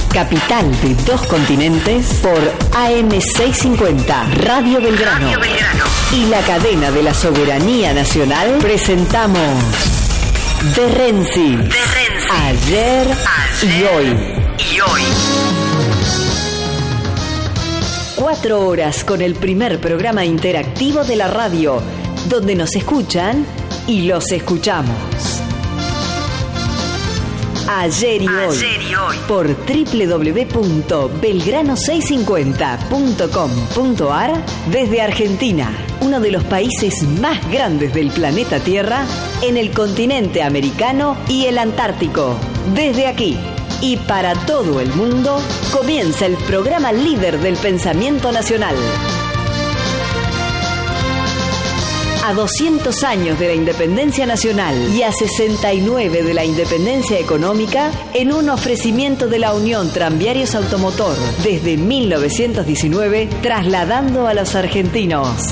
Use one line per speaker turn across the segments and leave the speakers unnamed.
capital de 2 continentes, por AM650, Radio Belgrano. Y la cadena de la soberanía nacional, presentamos De Renzi. Ayer y hoy. 4 horas con el primer programa interactivo de la radio, donde nos escuchan y los escuchamos. Ayer y hoy, por www.belgrano650.com.ar, desde Argentina, uno de los países más grandes del planeta Tierra, en el continente americano y el Antártico. Desde aquí y para todo el mundo, comienza el programa líder del pensamiento nacional. A 200 años de la independencia nacional y a 69 de la independencia económica, en un ofrecimiento de la Unión Tranviarios Automotor desde 1919, trasladando a los argentinos.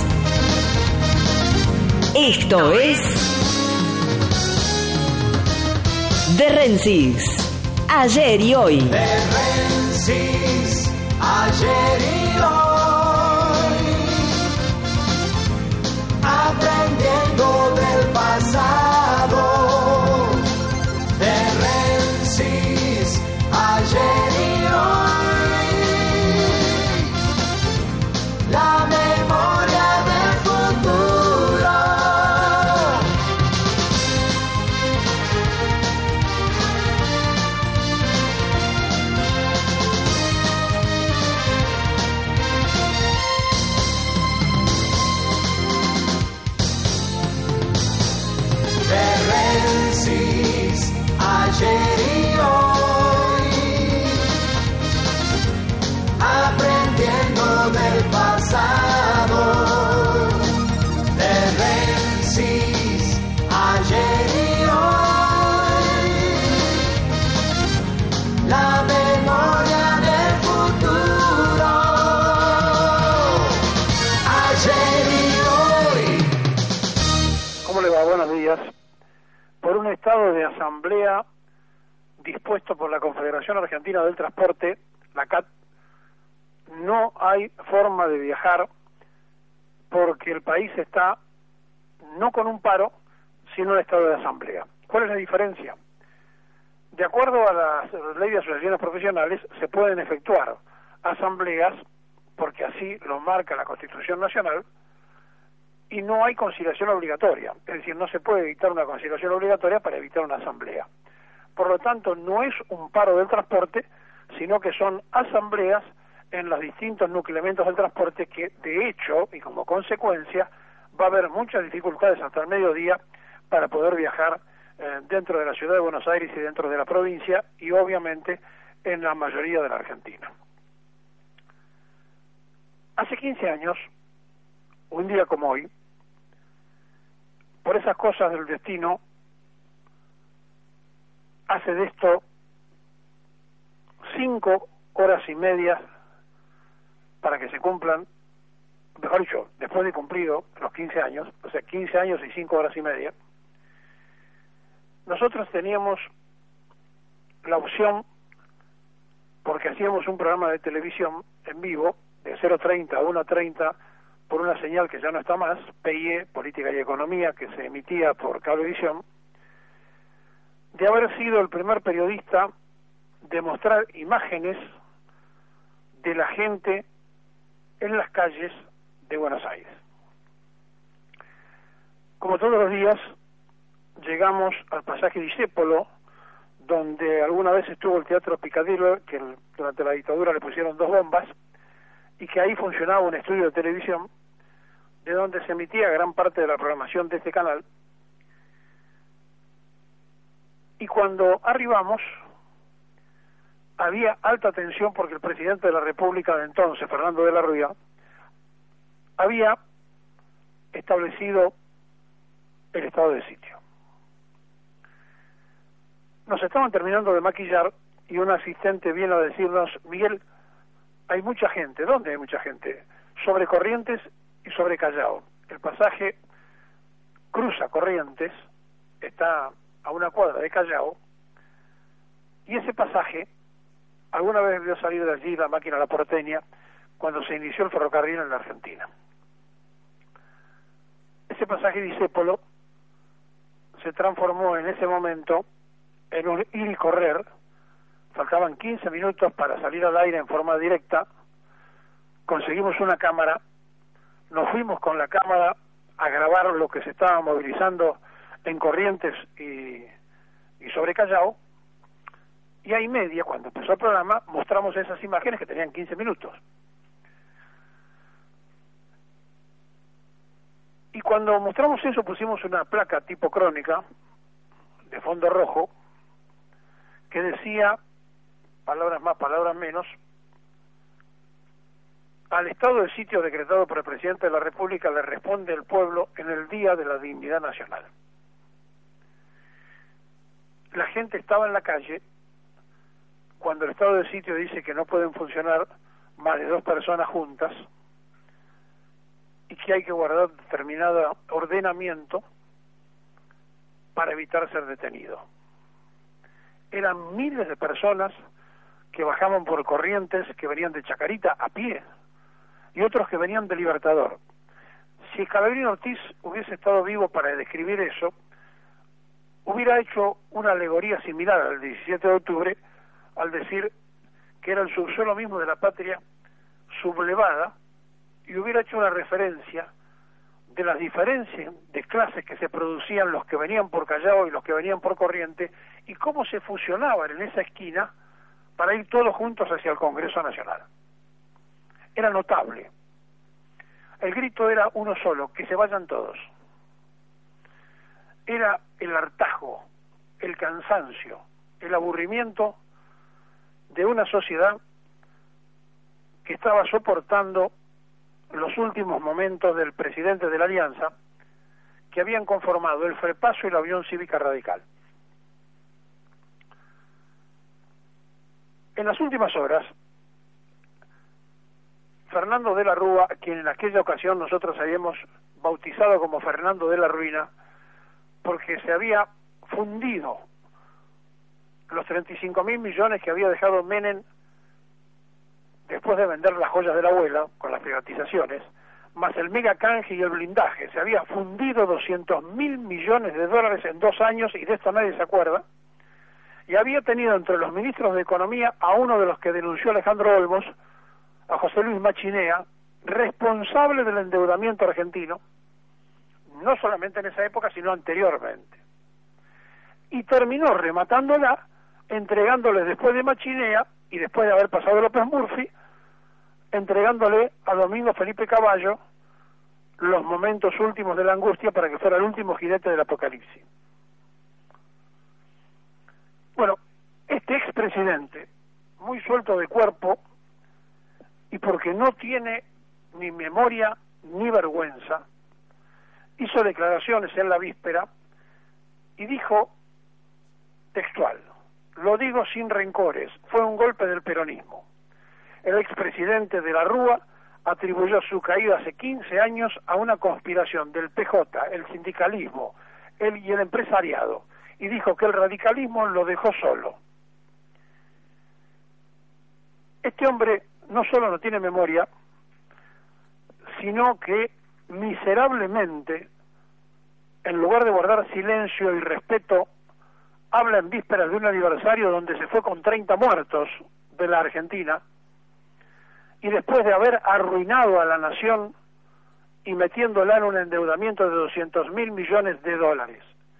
Esto es De Rensis, ayer y hoy.
De Rensis, ayer y hoy. Aprendiendo del pasado. De Rensis, ayer y hoy. La memoria del futuro. Ayer y hoy, aprendiendo del pasado. De Rensis, ayer y hoy, la memoria del futuro. Ayer y hoy.
¿Cómo le va? Buenos días. Por un estado de asamblea dispuesto por la Confederación Argentina del Transporte, la CAT, no hay forma de viajar porque el país está no con un paro, sino en estado de asamblea. ¿Cuál es la diferencia? De acuerdo a la ley de asociaciones profesionales, se pueden efectuar asambleas, porque así lo marca la Constitución Nacional, y no hay conciliación obligatoria, es decir, no se puede dictar una conciliación obligatoria para evitar una asamblea. Por lo tanto, no es un paro del transporte, sino que son asambleas en los distintos nucleamentos del transporte que, de hecho, y como consecuencia, va a haber muchas dificultades hasta el mediodía para poder viajar dentro de la ciudad de Buenos Aires y dentro de la provincia, y obviamente en la mayoría de la Argentina. Hace 15 años, un día como hoy, por esas cosas del destino, hace de esto 5 horas y media para que se cumplan, mejor dicho, después de cumplido los 15 años, o sea, 15 años y 5 horas y media, nosotros teníamos la opción, porque hacíamos un programa de televisión en vivo, de 0:30 a 1:30, por una señal que ya no está más, PIE, Política y Economía, que se emitía por Cablevisión, de haber sido el primer periodista de mostrar imágenes de la gente en las calles de Buenos Aires. Como todos los días, llegamos al pasaje Discépolo, donde alguna vez estuvo el Teatro Picadillo, que durante la dictadura le pusieron 2 bombas, y que ahí funcionaba un estudio de televisión de donde se emitía gran parte de la programación de este canal. Y cuando arribamos había alta tensión porque el presidente de la República de entonces, Fernando de la Rúa, había establecido el estado de sitio. Nos estaban terminando de maquillar y un asistente viene a decirnos: Miguel, hay mucha gente. ¿Dónde hay mucha gente? Sobre Corrientes y sobre Callao. El pasaje cruza Corrientes, está a una cuadra de Callao, y ese pasaje alguna vez vio salir de allí la máquina La Porteña cuando se inició el ferrocarril en la Argentina. Ese pasaje discépolo se transformó en ese momento en un ir y correr. Faltaban 15 minutos para salir al aire en forma directa. Conseguimos una cámara, nos fuimos con la cámara a grabar lo que se estaba movilizando en Corrientes y sobre Callao, y a y media, cuando empezó el programa, mostramos esas imágenes que tenían 15 minutos. Y cuando mostramos eso, pusimos una placa tipo crónica, de fondo rojo, que decía, palabras más, palabras menos, al estado de sitio decretado por el presidente de la República le responde el pueblo en el Día de la Dignidad Nacional. La gente estaba en la calle cuando el estado de sitio dice que no pueden funcionar más de 2 personas juntas y que hay que guardar determinado ordenamiento para evitar ser detenido. Eran miles de personas que bajaban por Corrientes, que venían de Chacarita a pie, y otros que venían de Libertador. Si Scalabrini Ortiz hubiese estado vivo para describir eso, hubiera hecho una alegoría similar al 17 de octubre, al decir que era el subsuelo mismo de la patria sublevada, y hubiera hecho una referencia de las diferencias de clases que se producían los que venían por Callao y los que venían por Corrientes, y cómo se fusionaban en esa esquina para ir todos juntos hacia el Congreso Nacional. Era notable. El grito era uno solo, que se vayan todos. Era el hartazgo, el cansancio, el aburrimiento de una sociedad que estaba soportando los últimos momentos del presidente de la Alianza, que habían conformado el FREPASO y la Unión Cívica Radical. En las últimas horas, Fernando de la Rúa, quien en aquella ocasión nosotros habíamos bautizado como Fernando de la Ruina, porque se había fundido los 35.000 millones que había dejado Menem después de vender las joyas de la abuela con las privatizaciones, más el mega canje y el blindaje. Se había fundido 200.000 millones de dólares en 2 años, y de esto nadie se acuerda, y había tenido entre los ministros de Economía a uno de los que denunció Alejandro Olmos, a José Luis Machinea, responsable del endeudamiento argentino, no solamente en esa época, sino anteriormente. Y terminó rematándola, entregándole después de Machinea, y después de haber pasado López Murphy, entregándole a Domingo Felipe Cavallo los momentos últimos de la angustia para que fuera el último jinete del apocalipsis. Bueno, este expresidente, muy suelto de cuerpo, y porque no tiene ni memoria ni vergüenza, hizo declaraciones en la víspera y dijo textual: lo digo sin rencores, fue un golpe del peronismo. El expresidente de la Rúa atribuyó su caída hace 15 años a una conspiración del PJ, el sindicalismo y el empresariado, y dijo que el radicalismo lo dejó solo. Este hombre no solo no tiene memoria, sino que miserablemente, en lugar de guardar silencio y respeto, habla en vísperas de un aniversario donde se fue con 30 muertos de la Argentina, y después de haber arruinado a la nación y metiéndola en un endeudamiento de 200.000 millones de dólares.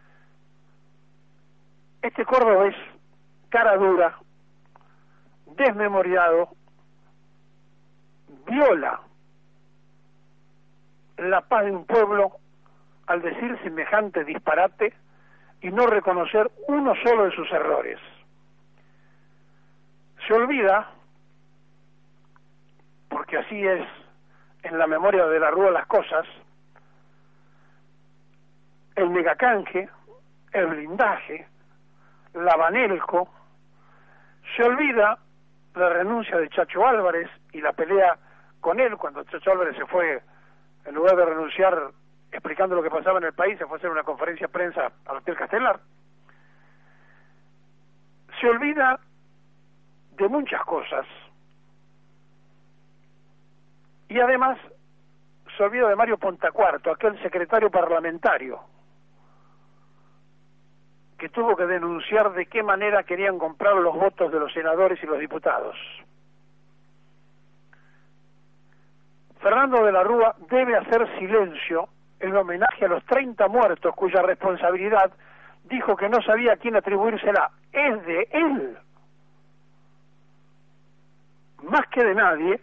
Este cordobés, cara dura, desmemoriado, viola la paz de un pueblo al decir semejante disparate y no reconocer uno solo de sus errores. Se olvida, porque así es en la memoria de la Rúa las cosas, el megacanje, el blindaje, la Banelco. Se olvida la renuncia de Chacho Álvarez y la pelea con él cuando Chacho Álvarez se fue, en lugar de renunciar explicando lo que pasaba en el país, se fue a hacer una conferencia de prensa al Hotel Castelar. Se olvida de muchas cosas. Y además se olvida de Mario Pontacuarto, aquel secretario parlamentario que tuvo que denunciar de qué manera querían comprar los votos de los senadores y los diputados. Fernando de la Rúa debe hacer silencio en homenaje a los 30 muertos cuya responsabilidad dijo que no sabía a quién atribuírsela. Es de él, más que de nadie,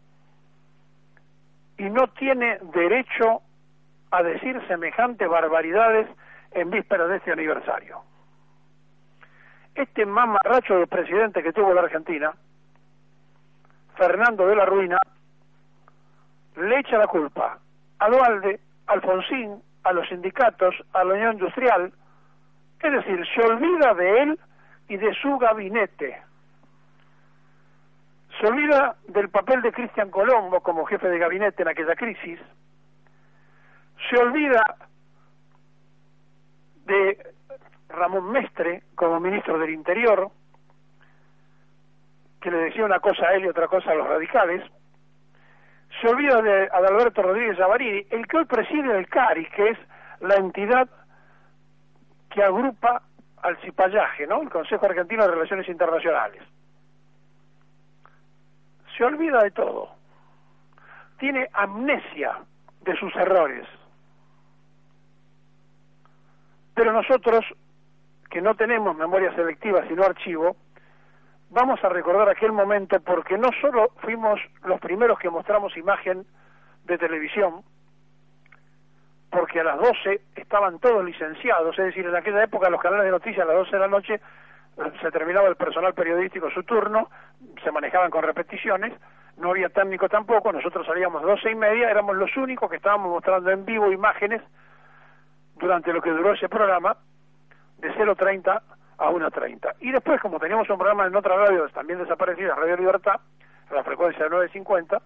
y no tiene derecho a decir semejantes barbaridades en vísperas de este aniversario. Este mamarracho de presidente que tuvo la Argentina, Fernando de la Ruina, le echa la culpa a Duhalde, a Alfonsín, a los sindicatos, a la Unión Industrial, es decir, se olvida de él y de su gabinete. Se olvida del papel de Cristian Colombo como jefe de gabinete en aquella crisis, se olvida de Ramón Mestre como ministro del Interior, que le decía una cosa a él y otra cosa a los radicales, se olvida de Adalberto Rodríguez Yavariri, el que hoy preside el CARI, que es la entidad que agrupa al cipallaje, ¿no? El Consejo Argentino de Relaciones Internacionales. Se olvida de todo, tiene amnesia de sus errores. Pero nosotros, que no tenemos memoria selectiva sino archivo, vamos a recordar aquel momento porque no solo fuimos los primeros que mostramos imagen de televisión, porque a las 12 estaban todos licenciados, es decir, en aquella época los canales de noticias a las 12 de la noche se terminaba el personal periodístico su turno, se manejaban con repeticiones, no había técnico tampoco, nosotros salíamos 12:30, éramos los únicos que estábamos mostrando en vivo imágenes durante lo que duró ese programa, de 0:30 a 1:30. Y después, como teníamos un programa en otra radio también desaparecida, Radio Libertad, a la frecuencia de 9:50,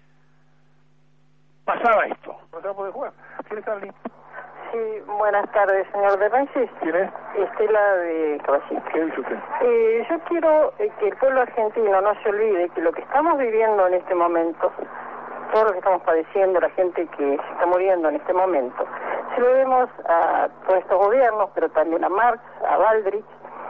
pasaba esto. ¿No se va a poder jugar? ¿Quién está allí?
Sí, buenas tardes, señor de Rensis.
¿Quién es?
Estela de Caballito.
¿Qué dice usted?
Yo quiero que el pueblo argentino no se olvide que lo que estamos viviendo en este momento, todo lo que estamos padeciendo, la gente que se está muriendo en este momento, se lo debemos a todos estos gobiernos, pero también a Marx, a Baldrich,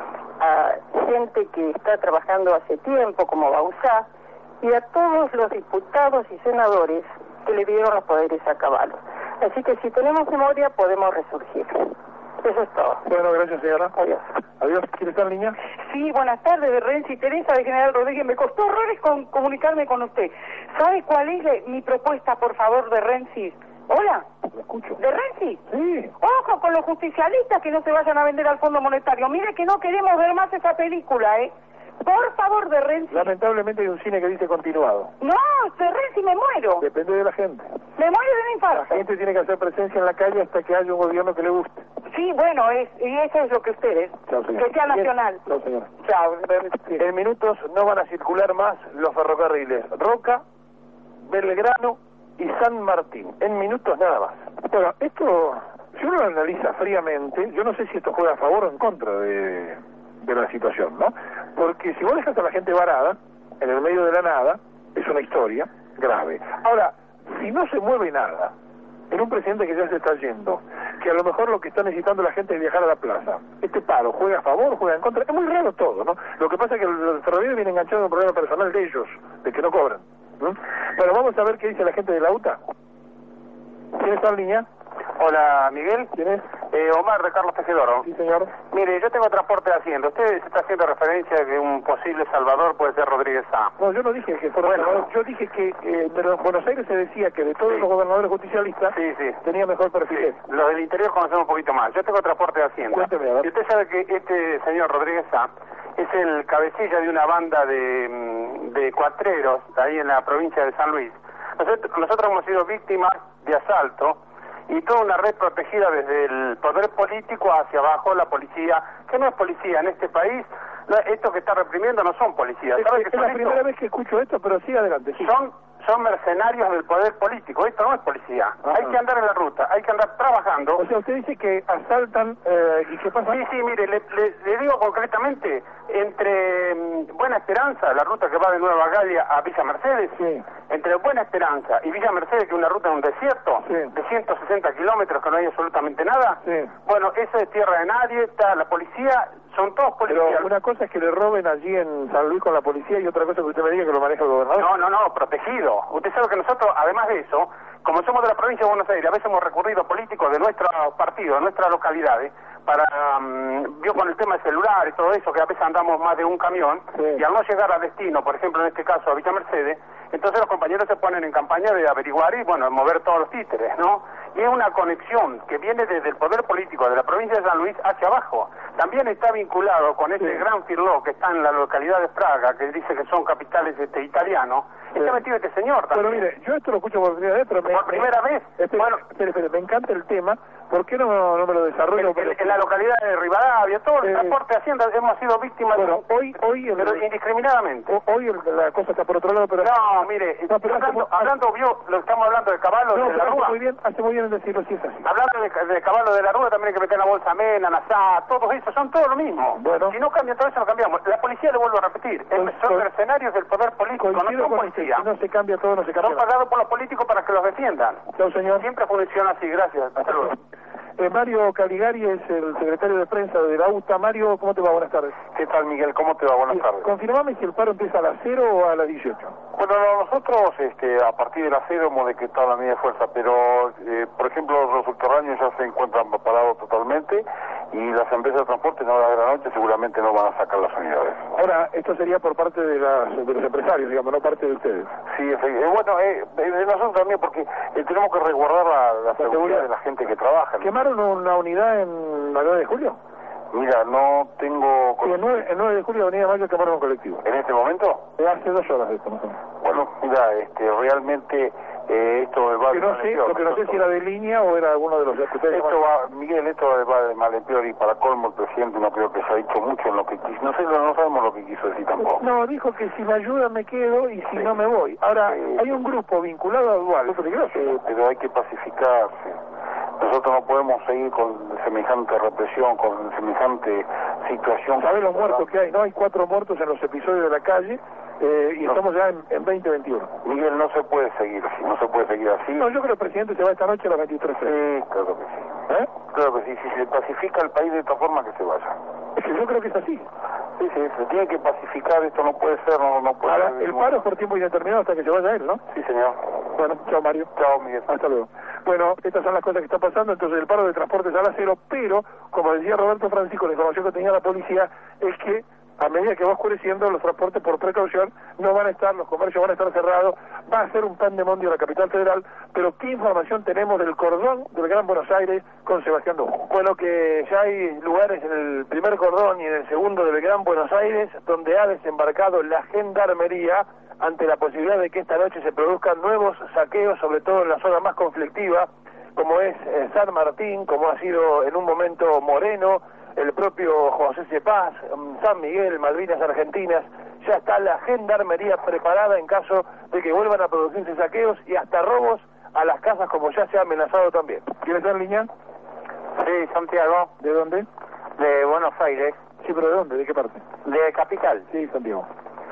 a gente que está trabajando hace tiempo, como Bauzá, y a todos los diputados y senadores que le dieron los poderes a Caballo. Así que si tenemos memoria podemos resurgir. Eso es todo.
Bueno, gracias, señora.
Adiós.
Adiós. ¿Quién está en línea?
Sí, buenas tardes, de Renzi, Teresa de General Rodríguez. Me costó horrores comunicarme con usted. ¿Sabe cuál es mi propuesta, por favor, de Renzi? Hola.
Lo escucho.
¿De Renzi?
Sí.
Ojo con los justicialistas que no se vayan a vender al Fondo Monetario. Mire que no queremos ver más esa película, ¿eh? Por favor, de Renzi.
Lamentablemente hay un cine que dice continuado.
No, de Renzi me muero.
Depende de la gente.
Me muero de un
La
infarto.
gente tiene que hacer presencia en la calle hasta que haya un gobierno que le guste.
Sí, bueno, y eso es lo que ustedes.
Chao, señora.
Que sea nacional.
Chao, señora.
Chao.
En minutos no van a circular más los ferrocarriles Roca, Belgrano y San Martín. En minutos nada más. Bueno, esto, si uno lo analiza fríamente, yo no sé si esto juega a favor o en contra de la situación, ¿no? Porque si vos dejas a la gente varada, en el medio de la nada, es una historia grave. Ahora, si no se mueve nada, en un presidente que ya se está yendo, que a lo mejor lo que está necesitando la gente es viajar a la plaza, este paro juega a favor, juega en contra, es muy raro todo, ¿no? Lo que pasa es que los ferroviarios vienen enganchados a un problema personal de ellos, de que no cobran, ¿no? Bueno, vamos a ver qué dice la gente de la UTA. ¿Quién está en línea?
Hola, Miguel.
¿Quién es?
Omar de Carlos Tejedoro.
Sí, señor.
Mire, yo tengo transporte de Hacienda. Usted se está haciendo referencia a que un posible salvador puede ser Rodríguez Sá.
No, yo no dije que fuera salvador. Yo dije que en Buenos Aires se decía que de todos los gobernadores justicialistas tenía mejor perfil.
Sí. Los del interior conocemos un poquito más. Yo tengo transporte de Hacienda.
Cuénteme, a ver.
Y usted sabe que este señor Rodríguez Sá es el cabecilla de una banda de cuatreros ahí en la provincia de San Luis. Nosotros hemos sido víctimas de asalto y toda una red protegida desde el poder político hacia abajo, la policía, que no es policía en este país. Estos que está reprimiendo no son policías. ¿Sabe qué
Es la primera vez que escucho esto, pero sigue adelante. Sí.
son mercenarios del poder político. Esto no es policía.
Ajá.
Hay que andar en la ruta, hay que andar trabajando.
O sea, usted dice que asaltan y ¿qué pasa?
Sí, mire, le digo concretamente, entre Buena Esperanza, la ruta que va de Nueva Galia a Villa Mercedes,
Sí.
entre Buena Esperanza y Villa Mercedes, que es una ruta en un desierto,
Sí.
de 160 kilómetros, que no hay absolutamente nada,
Sí.
bueno, eso es tierra de nadie, está la policía, son todos policías.
Pero una cosa es que le roben allí en San Luis con la policía y otra cosa es que usted me diga que lo maneja el gobernador.
No, protegido. Usted sabe que nosotros, además de eso, como somos de la provincia de Buenos Aires, a veces hemos recurrido a políticos de nuestro partido, de nuestras localidades, para, vio con el tema del celular y todo eso, que a veces andamos más de un camión,
Sí.
y al no llegar a destino, por ejemplo en este caso a Villa Mercedes, entonces los compañeros se ponen en campaña de averiguar y, bueno, mover todos los títeres, ¿no? Y es una conexión que viene desde el poder político de la provincia de San Luis hacia abajo. También está vinculado con ese
Sí.
gran Firló que está en la localidad de Praga, que dice que son capitales italianos.
Sí.
Está metido este señor
Pero
también.
mire, yo esto lo escucho por primera vez, pero
¿Por primera vez? Bueno.
Espere, me encanta el tema. ¿Por qué no me lo desarrollo?
En la localidad de Rivadavia, todo el transporte de Hacienda, hemos sido víctimas
Bueno, hoy
pero indiscriminadamente.
hoy la cosa está por otro lado, pero...
No, mire,
No, pero
hablando, vio, lo estamos hablando de caballo
No,
de la
pero
Rúa.
hace muy bien en decirlo si es así.
Hablando de caballo de la Rúa, también hay que meter la bolsa mena, nasá, todo eso, son todo lo mismo.
Bueno.
Si no cambia todo eso, no cambiamos. La policía, le vuelvo a repetir, son mercenarios del poder político, no
Coincido
son
con usted,
policía.
si no se cambia todo, no se cambia
Son
nada.
pagados por los políticos para que los defiendan.
Chao, señor.
Siempre funciona así, gracias. Hasta luego.
Mario Caligari es el secretario de prensa de la UTA. Mario, ¿cómo te va? Buenas tardes.
¿Qué tal, Miguel? ¿Cómo te va? Buenas tardes.
Confirmame si el paro empieza a las 0 o a las 18.
Bueno, nosotros a partir de las 0 hemos decretado la medida de fuerza, pero por ejemplo los subterráneos ya se encuentran parados totalmente y las empresas de transporte en horas de la noche seguramente no van a sacar las unidades.
Ahora, esto sería por parte de los empresarios, digamos, no parte de ustedes.
Sí, bueno, de nosotros también porque tenemos que resguardar la seguridad de la gente que trabaja.
¿Quemaron una unidad en la 9 de julio?
Mira, no tengo...
Sí, el 9 de julio, Avenida Mayo, quemaron un colectivo.
¿En este momento?
Hace 2 horas de esto, más o menos.
Bueno, mira, realmente esto va
Lo que no sé si era de línea o era alguno de los que ustedes...
Esto va, Miguel, esto va de mal en peor y para colmo el presidente no creo que se ha dicho mucho en lo que quiso. No sabemos lo que quiso decir tampoco.
No, dijo que si me ayuda me quedo y si no me voy. Ahora, hay un grupo vinculado a Dual, es peligroso.
Pero hay que pacificarse. Nosotros no podemos seguir con semejante represión, con semejante situación.
¿Sabés los muertos que hay? No, hay 4 muertos en los episodios de la calle y estamos ya en 2021.
Miguel, no se puede seguir así, no se puede seguir así.
No, yo creo que el presidente se va esta noche a las 23:30.
Sí, claro que sí. Claro que sí, si se pacifica el país de esta forma que se vaya.
Es que yo creo que es así.
Sí, se tiene que pacificar, esto no puede ser, no puede
Ahora,
ser.
el paro es por tiempo indeterminado hasta que se vaya él, ¿no?
Sí, señor.
Bueno, chao Mario.
Chao, Miguel.
Hasta luego. Bueno, estas son las cosas que están pasando, entonces el paro de transporte es a las 0, pero, como decía Roberto Francisco, la información que tenía la policía es que a medida que va oscureciendo, los transportes por precaución no van a estar, los comercios van a estar cerrados, va a ser un pandemonio la capital federal, pero ¿qué información tenemos del cordón del Gran Buenos Aires con Sebastián Dujo? Bueno, que ya hay lugares en el primer cordón y en el segundo del Gran Buenos Aires donde ha desembarcado la Gendarmería ante la posibilidad de que esta noche se produzcan nuevos saqueos, sobre todo en la zona más conflictiva, como es San Martín, como ha sido en un momento Moreno, el propio José Cepaz, San Miguel, Malvinas Argentinas. Ya está la Gendarmería preparada en caso de que vuelvan a producirse saqueos y hasta robos a las casas, como ya se ha amenazado también. ¿Quieres estar en línea?
Sí, Santiago,
¿De dónde?
de Buenos Aires,
Sí, pero ¿de dónde? ¿De qué parte?
de Capital.
Sí, Santiago.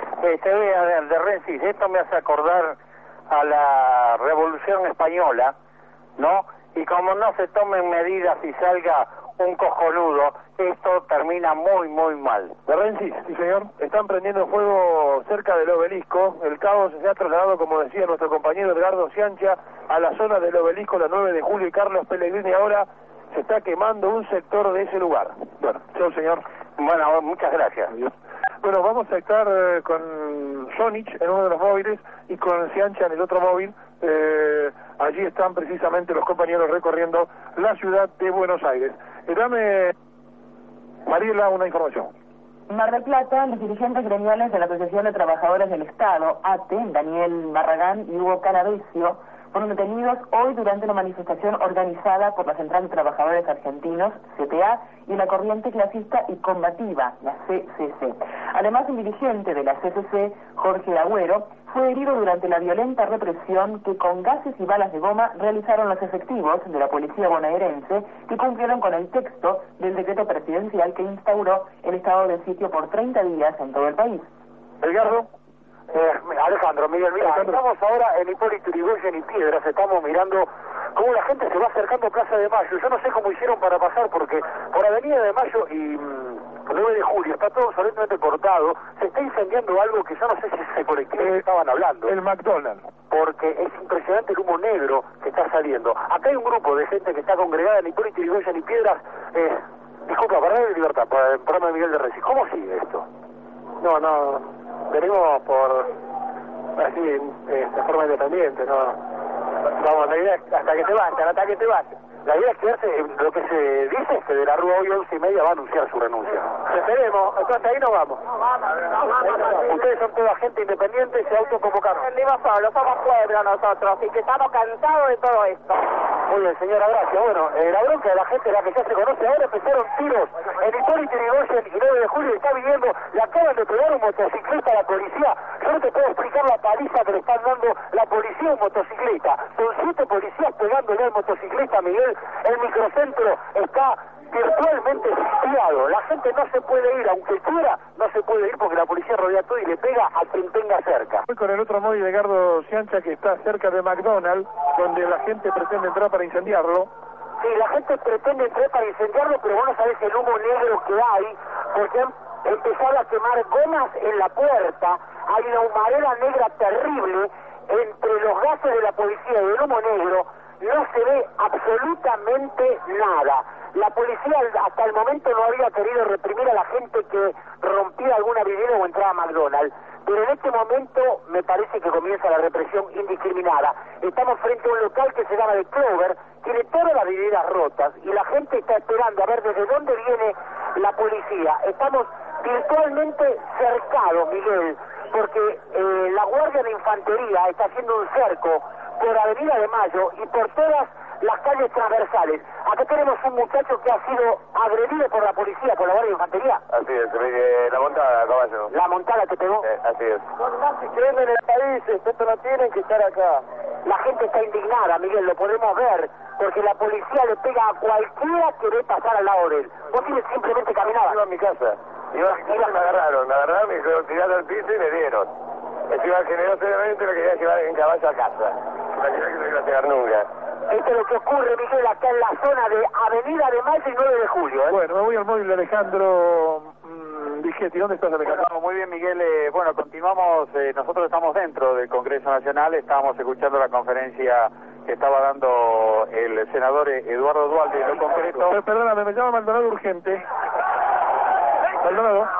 Te voy a de Rensis, esto me hace acordar a la Revolución Española, ¿no? Y como no se tomen medidas y salga un cojonudo, esto termina muy, muy mal.
De Rensis, sí señor, están prendiendo fuego cerca del obelisco. El caos se ha trasladado, como decía nuestro compañero Edgardo Ciancha, a la zona del obelisco, la 9 de julio y Carlos Pellegrini. Ahora se está quemando un sector de ese lugar. Bueno, chao señor.
Bueno, muchas gracias.
Adiós. Bueno, vamos a estar con Sonich en uno de los móviles y con Ciancha en el otro móvil. Allí están precisamente los compañeros recorriendo la ciudad de Buenos Aires. Dame, Mariela, una información.
En Mar del Plata, los dirigentes gremiales de la Asociación de Trabajadores del Estado, ATE, Daniel Barragán y Hugo Canavesio, fueron detenidos hoy durante una manifestación organizada por la Central de Trabajadores Argentinos, CTA, y la Corriente Clasista y Combativa, la CCC. Además, el dirigente de la CCC, Jorge Agüero, fue herido durante la violenta represión que con gases y balas de goma realizaron los efectivos de la policía bonaerense, que cumplieron con el texto del decreto presidencial que instauró el estado de sitio por 30 días en todo el país.
Edgardo.
Alejandro, Miguel, mira, estamos ahora en Hipólito Yrigoyen y Piedras, estamos mirando cómo la gente se va acercando a Plaza de Mayo. Yo no sé cómo hicieron para pasar, porque por Avenida de Mayo y 9 de Julio está todo solemnemente cortado. Se está incendiando algo que yo no sé si es el colectivo que estaban hablando.
El McDonald's.
Porque es impresionante el humo negro que está saliendo. Acá hay un grupo de gente que está congregada en Hipólito Yrigoyen y Piedras. Disculpa, para de libertad, para el programa de Miguel de Reci. ¿Cómo sigue esto?
No. Venimos por así de forma independiente, no. Vamos, la idea es hasta que te vayas.
La idea es quedarse. Lo que se dice es que de la Rúa hoy 11:30 va a anunciar su renuncia.
Esperemos, entonces ahí nos vamos.
Ustedes son toda gente independiente, se autoconvocaron.
Venimos solos, somos pueblo nosotros, y que estamos cansados de todo esto.
Muy bien, señora, gracias. Bueno, la bronca de la gente, la que ya se conoce, ahora empezaron tiros en Hipólito Yrigoyen y 9 de Julio, está viniendo, le acaban de pegar un motociclista a la policía. Yo no te puedo explicar la paliza que le están dando la policía a un motociclista. Son 7 policías pegándole al motociclista, Miguel. El microcentro está virtualmente sitiado. La gente no se puede ir, aunque quiera, no se puede ir porque la policía rodea todo y le pega a quien tenga cerca.
Voy con el otro móvil de Edgardo Ciancha, que está cerca de McDonald's, donde la gente pretende entrar para incendiarlo.
Sí, la gente pretende entrar para incendiarlo, pero vos no sabés el humo negro que hay, porque han empezado a quemar gomas en la puerta. Hay una humareda negra terrible entre los gases de la policía y el humo negro. No se ve absolutamente nada. La policía hasta el momento no había querido reprimir a la gente que rompía alguna vidriera o entraba a McDonald's, pero en este momento me parece que comienza la represión indiscriminada. Estamos frente a un local que se llama The Clover, tiene todas las vidrieras rotas y la gente está esperando a ver desde dónde viene la policía. Estamos virtualmente cercados, Miguel, porque la Guardia de Infantería está haciendo un cerco por Avenida de Mayo y por todas las calles transversales. Acá tenemos un muchacho que ha sido agredido por la policía, por la Guardia de Infantería.
Así es, la montada, caballo.
¿La montada te pegó?
Así es.
Si creen en el país, esto no tienen que estar acá. La gente está indignada, Miguel, lo podemos ver, porque la policía le pega a cualquiera que ve pasar al lado de él. Vos tienes simplemente caminaba.
Iba a mi casa. Me agarraron, me tiraron al piso y me dieron. Encima generosamente lo quería llevar en caballo a casa. Imagina que no iba a llegar nunca.
Esto es lo que ocurre, Miguel, acá en la zona de Avenida de Mayo y 9 de Julio.
Bueno, me voy al móvil de Alejandro Digetti. ¿Dónde estás, Alejandro?
Bueno, muy bien, Miguel. Bueno, continuamos. Nosotros estamos dentro del Congreso Nacional. Estábamos escuchando la conferencia que estaba dando el senador Eduardo Dualde. En lo concreto...
Perdóname, me llama Maldonado urgente. Maldonado.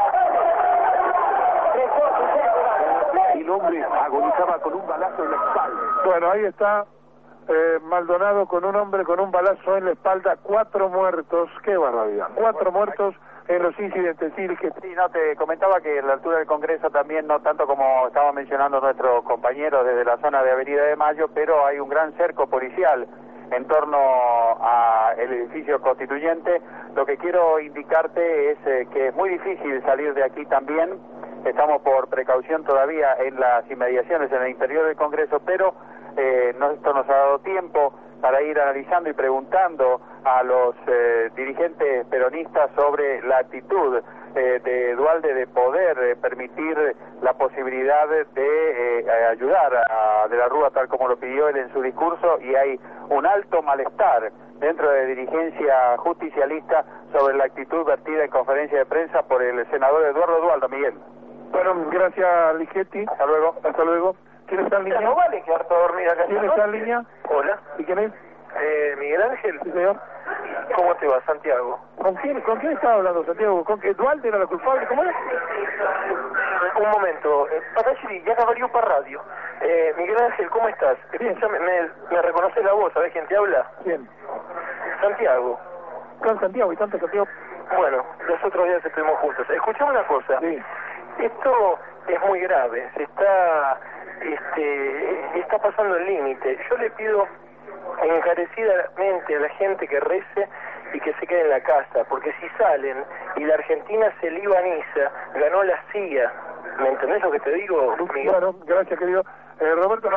El hombre agonizaba con un balazo en la espalda.
Bueno, ahí está Maldonado con un hombre con un balazo en la espalda. 4 muertos. Qué barbaridad. 4 muertos en los incidentes. Sí,
no, te comentaba que a la altura del Congreso también, no tanto como estaba mencionando nuestros compañeros desde la zona de Avenida de Mayo, pero hay un gran cerco policial en torno al edificio constituyente. Lo que quiero indicarte es que es muy difícil salir de aquí también. Estamos por precaución todavía en las inmediaciones, en el interior del Congreso, pero esto nos ha dado tiempo para ir analizando y preguntando a los dirigentes peronistas sobre la actitud de Dualde de poder permitir la posibilidad de ayudar a De la Rúa tal como lo pidió él en su discurso, y hay un alto malestar dentro de la dirigencia justicialista sobre la actitud vertida en conferencia de prensa por el senador Eduardo Dualde. Miguel.
Bueno, gracias, Ligetti.
Hasta luego.
Hasta luego. ¿Quién está en línea?
No vale quedarte a dormir acá.
¿Quién está en línea?
Hola.
¿Y quién es?
Miguel Ángel.
Sí, señor.
¿Cómo te va, Santiago?
¿Con quién estaba hablando, Santiago? ¿Con qué? ¿Dualde era la culpable? ¿Cómo era?
Un momento. Patachiri, ya valió para radio. Miguel Ángel, ¿cómo estás?
Bien.
Ya me reconoces la voz, ¿sabés quién te habla?
¿Quién?
Santiago.
Con Santiago y tanto Santiago.
Bueno, los otros días estuvimos juntos. Escuchame una cosa.
Sí.
esto es muy grave, se está pasando el límite. Yo le pido encarecidamente a la gente que rece y que se quede en la casa, porque si salen y la Argentina se libaniza, ganó la CIA. ¿Me entendés lo que te digo, Miguel?
Bueno, gracias, querido. Roberto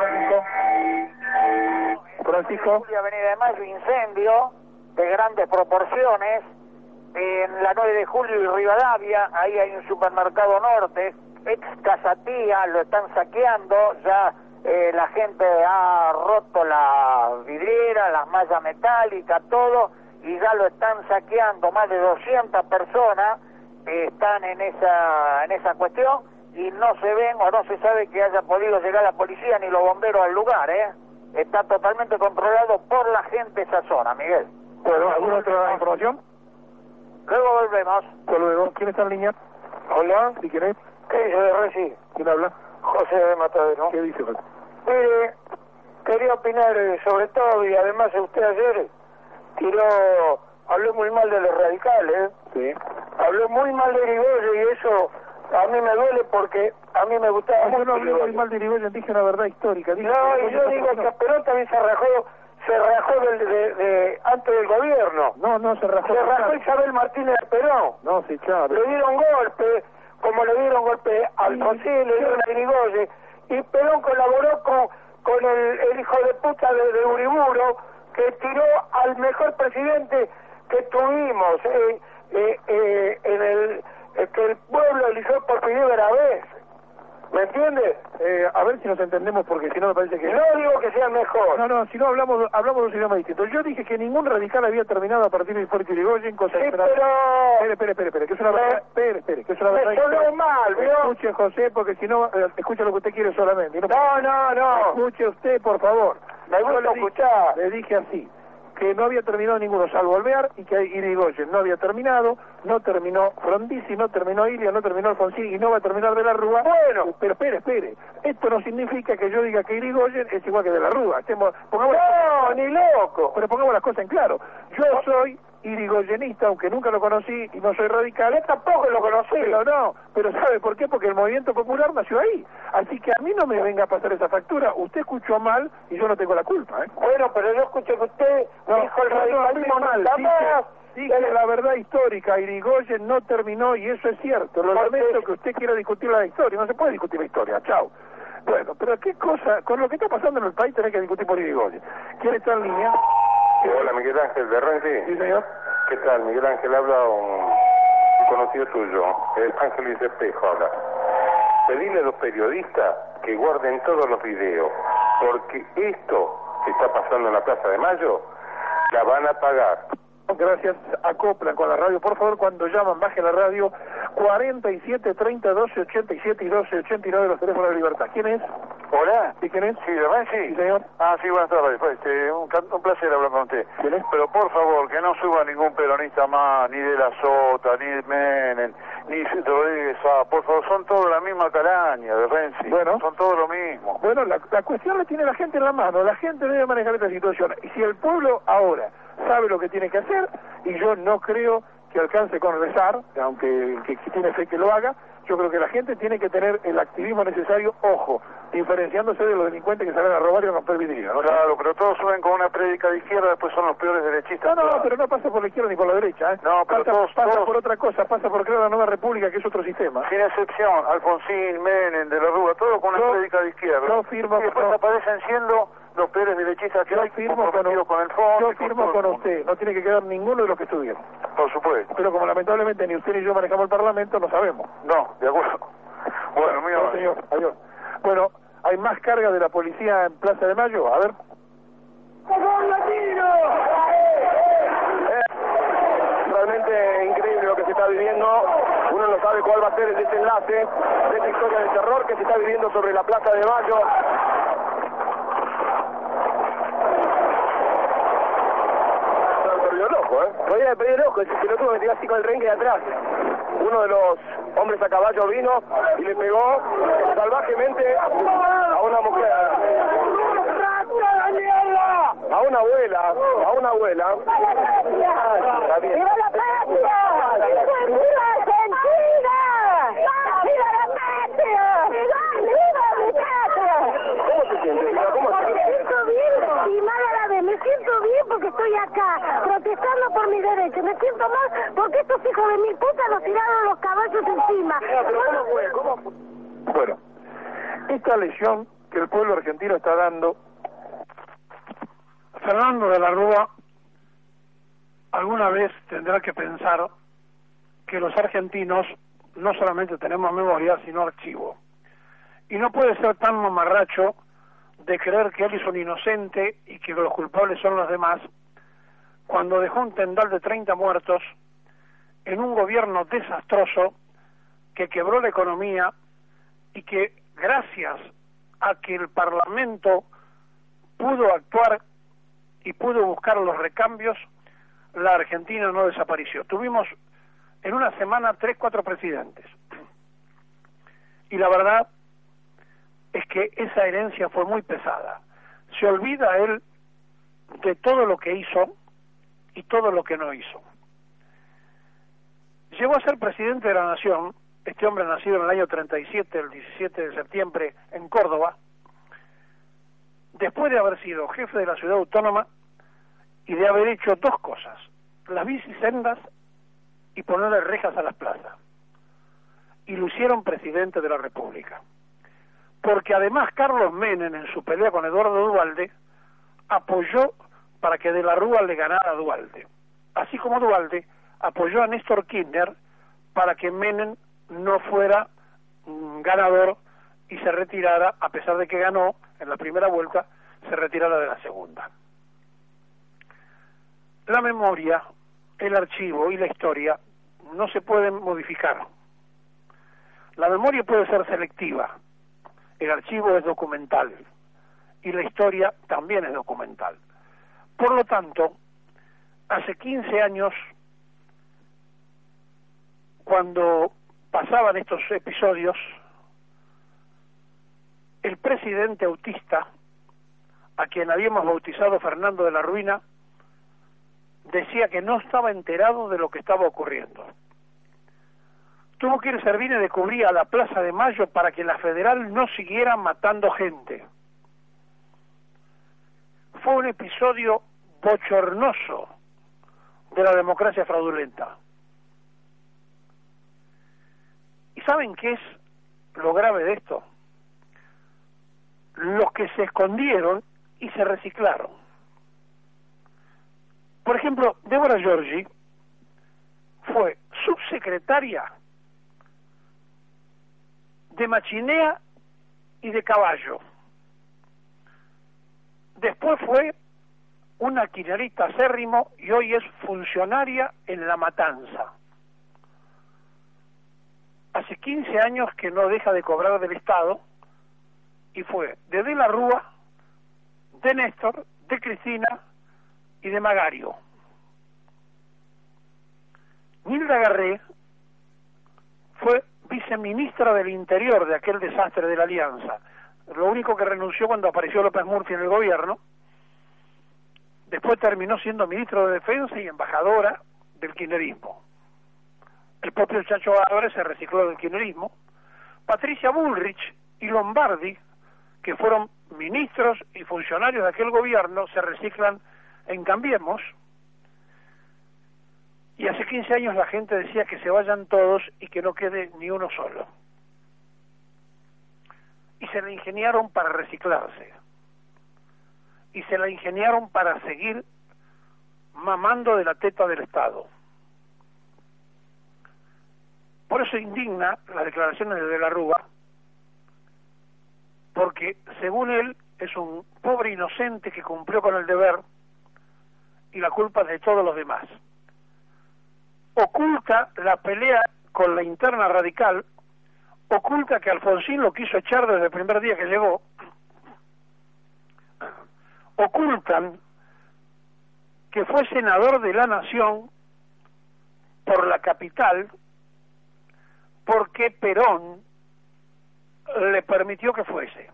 Francisco.
Avenida de Mayo, incendio de grandes proporciones. En la 9 de Julio y Rivadavia, ahí hay un supermercado norte, ex Casatía, lo están saqueando, ya la gente ha roto la vidriera, las mallas metálicas, todo, y ya lo están saqueando. Más de 200 personas están en esa cuestión, y no se ven o no se sabe que haya podido llegar la policía ni los bomberos al lugar, Está totalmente controlado por la gente esa zona, Miguel.
Bueno, ¿alguna otra información?
Luego volvemos.
Hasta luego. ¿Quién está en línea?
Hola.
¿Sí, quién es?
¿Qué dice de Reci?
¿Quién habla?
José de Matadero.
¿Qué dice, José?
Mire, quería opinar sobre todo, y además usted ayer habló muy mal de los radicales.
Sí.
Habló muy mal de Irigoyen, y eso a mí me duele porque a mí me gustaba mucho.
Yo no hablé muy mal de Irigoyen, dije una verdad histórica.
No, y yo digo que Perón también se rajó antes del gobierno.
No se rajó.
Se rajó Isabel Martínez de Perón.
No, sí, Chávez.
Le dieron golpe, como le dieron golpe al José, le dieron a Irigoyen, y Perón colaboró con el hijo de puta de Uriburu, que tiró al mejor presidente que tuvimos, que el pueblo eligió por primera vez. ¿Me entiendes?
A ver si nos entendemos, porque si no me parece que...
No digo que sea mejor.
No, si no hablamos dos idiomas distintos. Yo dije que ningún radical había terminado a partir de Hipólito Yrigoyen, cosa
sí,
que Espere, que es una verdad... Espere, que es una verdad...
Me sonó mal, ¿vio?
Escuche, José, porque si no, escucha lo que usted quiere solamente.
No.
Escuche usted, por favor.
Me gusta escuchar.
Le dije así, que no había terminado ninguno, salvo Alvear, y que Irigoyen no había terminado, no terminó Frondizi, no terminó Ilia, no terminó Alfonsín, y no va a terminar de la Rúa.
Bueno,
pero espere, esto no significa que yo diga que Irigoyen es igual que de la Rúa.
Ni loco.
Pero pongamos las cosas en claro. Yo soy irigoyenista, aunque nunca lo conocí y no soy radical.
Yo tampoco lo conocí.
Pero ¿sabe por qué? Porque el movimiento popular nació ahí. Así que a mí no me venga a pasar esa factura. Usted escuchó mal y yo no tengo la culpa,
Bueno, pero yo escuché que usted dijo el radicalismo
mal. Dije la verdad histórica. Irigoyen no terminó, y eso es cierto. Lo lamento que usted quiera discutir la historia. No se puede discutir la historia. Chao. Bueno, pero qué cosa, con lo que está pasando en el país tenés que discutir por Irigoyen. ¿Quién está en línea?
Hola, Miguel Ángel de Renzi.
Sí, señor.
¿Qué tal, Miguel Ángel? Habla un conocido tuyo, el Ángel Luis Espejo, habla. Pedile a los periodistas que guarden todos los videos, porque esto que está pasando en la Plaza de Mayo, la van a pagar.
Gracias, acoplan con la radio. Por favor, cuando llaman, baje la radio. 47 30 12 87 y 12 89 de los teléfonos de Libertad. ¿Quién es?
Hola.
¿Y quién es?
Sí, ¿de Renzi?
Sí, señor.
Sí, buenas tardes. Un placer hablar con usted.
¿Quién es?
Pero por favor, que no suba ningún peronista más, ni de la Sota, ni de Menem, ni Rodríguez Sá. Por favor, son todos la misma calaña de Renzi.
Bueno.
Son todos lo mismo.
Bueno, la cuestión la tiene la gente en la mano. La gente debe manejar esta situación. Y si el pueblo ahora sabe lo que tiene que hacer, y yo no creo que alcance con rezar, aunque el que tiene fe que lo haga, yo creo que la gente tiene que tener el activismo necesario, ojo, diferenciándose de los delincuentes que salen a robar y a romper vidrio, ¿no?
Claro, pero todos suben con una prédica de izquierda, después son los peores derechistas.
No, pero no pasa por la izquierda ni por la derecha,
No, pero
pasa por otra cosa, pasa por crear la nueva república, que es otro sistema.
Sin excepción, Alfonsín, Menem, de la Rúa, todo con una prédica de izquierda.
Yo firmo,
y después aparecen siendo los peores derechistas que
yo
hay,
firmo
con el fondo.
Yo firmo con usted, no tiene que quedar ninguno de los que estuvieron.
Por supuesto.
Pero como lamentablemente ni usted ni yo manejamos el Parlamento, no sabemos.
No, de acuerdo. Bueno, muy amable.
Señor, adiós. Bueno, ¿hay más carga de la policía en Plaza de Mayo? A ver.
Realmente increíble lo que se está viviendo. Uno no sabe cuál va a ser el desenlace de esta historia de terror que se está viviendo sobre la Plaza de Mayo. Podría haber perdido el ojo, el pelotudo me tiró así con el renque de atrás. Uno de los hombres a caballo vino y le pegó salvajemente a una mujer. A una abuela. ¡Viva la patria! ¡Viva Argentina! ¡Viva la
me siento mal porque estos hijos de mil putas nos tiraron los caballos encima.
Bueno, esta lección que el pueblo argentino está dando, Fernando de la Rúa alguna vez tendrá que pensar que los argentinos no solamente tenemos memoria, sino archivo. Y no puede ser tan mamarracho de creer que él es un inocente y que los culpables son los demás, cuando dejó un tendal de 30 muertos en un gobierno desastroso que quebró la economía y que gracias a que el Parlamento pudo actuar y pudo buscar los recambios, la Argentina no desapareció. Tuvimos en una semana 3-4 presidentes. Y la verdad es que esa herencia fue muy pesada. Se olvida él de todo lo que hizo y todo lo que no hizo. Llegó a ser presidente de la Nación, este hombre nacido en el año 37, el 17 de septiembre, en Córdoba, después de haber sido jefe de la ciudad autónoma y de haber hecho dos cosas: las bicisendas y ponerle rejas a las plazas. Y lo hicieron presidente de la República. Porque además Carlos Menem, en su pelea con Eduardo Duhalde, apoyó para que de la Rúa le ganara a Duhalde. Así como Duhalde apoyó a Néstor Kirchner para que Menem no fuera ganador y se retirara, a pesar de que ganó en la primera vuelta, se retirara de la segunda. La memoria, el archivo y la historia no se pueden modificar. La memoria puede ser selectiva, el archivo es documental y la historia también es documental. Por lo tanto, hace 15 años, cuando pasaban estos episodios, el presidente autista, a quien habíamos bautizado Fernando de la Ruina, decía que no estaba enterado de lo que estaba ocurriendo. Tuvo que ir Servini de cubrir a la Plaza de Mayo para que la Federal no siguiera matando gente. Fue un episodio bochornoso de la democracia fraudulenta. ¿Y saben qué es lo grave de esto? Los que se escondieron y se reciclaron. Por ejemplo, Débora Giorgi fue subsecretaria de Machinea y de Caballo. Después fue una kirchnerista acérrimo y hoy es funcionaria en La Matanza. Hace 15 años que no deja de cobrar del Estado y fue de la Rúa, de Néstor, de Cristina y de Magario. Nilda Garré fue viceministra del Interior de aquel desastre de la Alianza. Lo único que renunció cuando apareció López Murphy en el gobierno. Después terminó siendo ministro de Defensa y embajadora del kirchnerismo. El propio Chacho Álvarez se recicló del kirchnerismo. Patricia Bullrich y Lombardi, que fueron ministros y funcionarios de aquel gobierno, se reciclan en Cambiemos. Y hace 15 años la gente decía que se vayan todos y que no quede ni uno solo. Y se la ingeniaron para reciclarse. Y se la ingeniaron para seguir mamando de la teta del Estado. Por eso indigna las declaraciones de la Rúa, porque según él es un pobre inocente que cumplió con el deber y la culpa es de todos los demás. Oculta la pelea con la interna radical, oculta que Alfonsín lo quiso echar desde el primer día que llegó, ocultan que fue senador de la Nación por la capital porque Perón le permitió que fuese.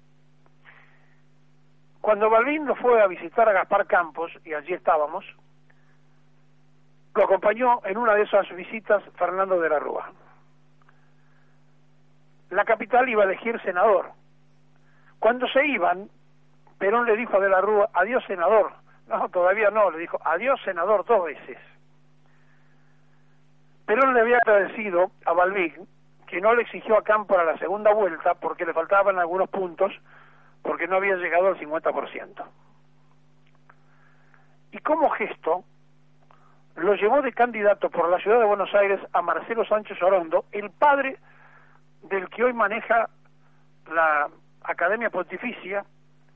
Cuando Balbín lo fue a visitar a Gaspar Campos, y allí estábamos, lo acompañó en una de esas visitas Fernando de la Rúa. La capital iba a elegir senador. Cuando se iban, Perón le dijo a de la Rúa, adiós senador. No, todavía no, le dijo, adiós senador 2 veces. Perón le había agradecido a Balbín que no le exigió a Cámpora la segunda vuelta porque le faltaban algunos puntos, porque no había llegado al 50%. Y como gesto, lo llevó de candidato por la ciudad de Buenos Aires a Marcelo Sánchez Orondo, el padre del que hoy maneja la Academia Pontificia,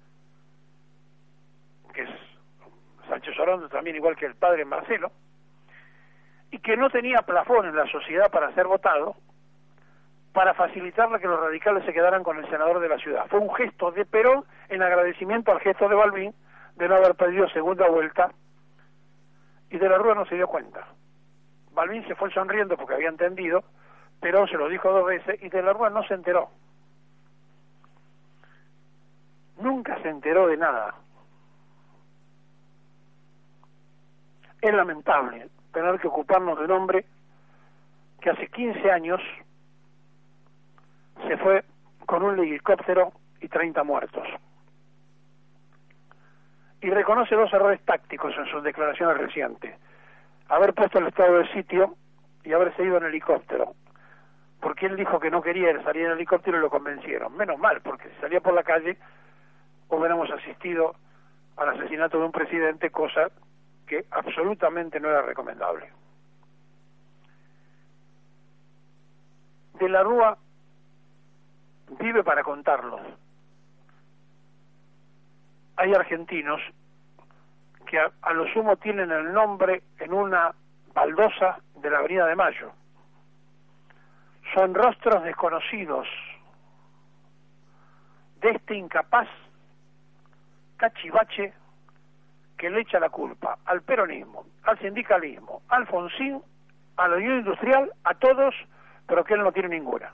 que es Sánchez Orondo también igual que el padre Marcelo, y que no tenía plafón en la sociedad para ser votado, para facilitarle que los radicales se quedaran con el senador de la ciudad. Fue un gesto de Perón en agradecimiento al gesto de Balbín de no haber pedido segunda vuelta, y de la Rúa no se dio cuenta. Balbín se fue sonriendo porque había entendido, Perón se lo dijo 2 veces y de la Rúa no se enteró. Nunca se enteró de nada. Es lamentable tener que ocuparnos de un hombre que hace 15 años se fue con un helicóptero y 30 muertos. Y reconoce 2 errores tácticos en sus declaraciones recientes: haber puesto el estado de sitio y haberse ido en helicóptero, porque él dijo que no quería salir en helicóptero y lo convencieron. Menos mal, porque si salía por la calle hubiéramos asistido al asesinato de un presidente, cosa que absolutamente no era recomendable. De la Rúa vive para contarlo. Hay argentinos que a lo sumo tienen el nombre en una baldosa de la Avenida de Mayo. Son rostros desconocidos de este incapaz cachivache que le echa la culpa al peronismo, al sindicalismo, al Alfonsín, a la Unión Industrial, a todos, pero que él no tiene ninguna.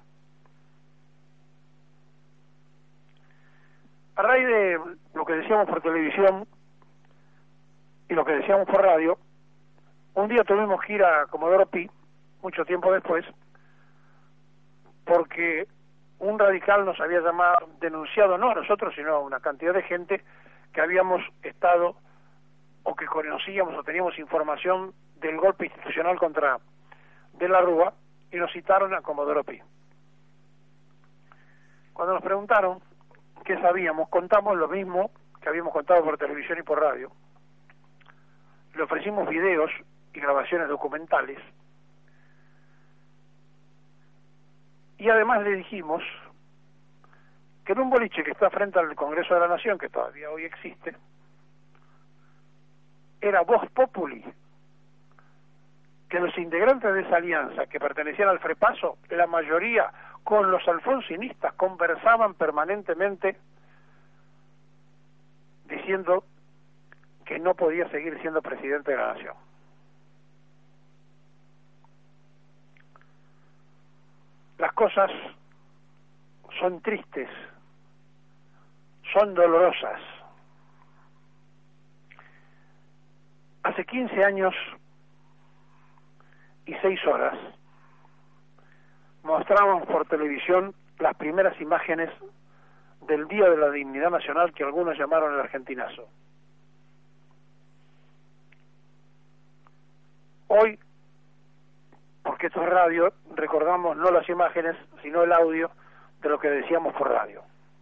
A raíz de lo que decíamos por televisión y lo que decíamos por radio, un día tuvimos que ir a Comodoro Pi, mucho tiempo después, porque un radical nos había denunciado, no a nosotros, sino a una cantidad de gente que habíamos estado o que conocíamos o teníamos información del golpe institucional contra de la Rúa, y nos citaron a Comodoro Pi. Cuando nos preguntaron qué sabíamos, contamos lo mismo que habíamos contado por televisión y por radio. Le ofrecimos videos y grabaciones documentales, y además le dijimos que en un boliche que está frente al Congreso de la Nación, que todavía hoy existe, era Vox Populi, que los integrantes de esa alianza que pertenecían al Frepaso, la mayoría con los alfonsinistas, conversaban permanentemente diciendo que no podía seguir siendo presidente de la Nación. Las cosas son tristes, son dolorosas. Hace 15 años y 6 horas mostramos por televisión las primeras imágenes del Día de la Dignidad Nacional, que algunos llamaron el argentinazo. Hoy, porque esto es radio, recordamos no las imágenes, sino el audio de lo que decíamos por radio.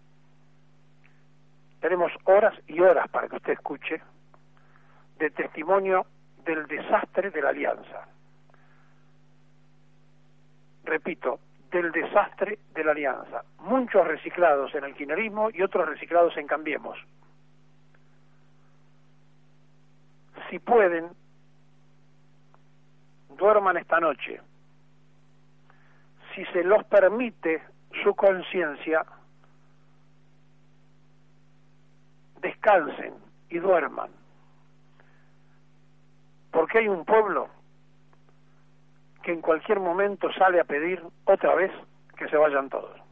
Tenemos horas y horas para que usted escuche de testimonio del desastre de la alianza. Repito, del desastre de la alianza. Muchos reciclados en el kirchnerismo y otros reciclados en Cambiemos. Si pueden, duerman esta noche. Si se los permite su conciencia, descansen y duerman. Porque hay un pueblo que en cualquier momento sale a pedir otra vez que se vayan todos.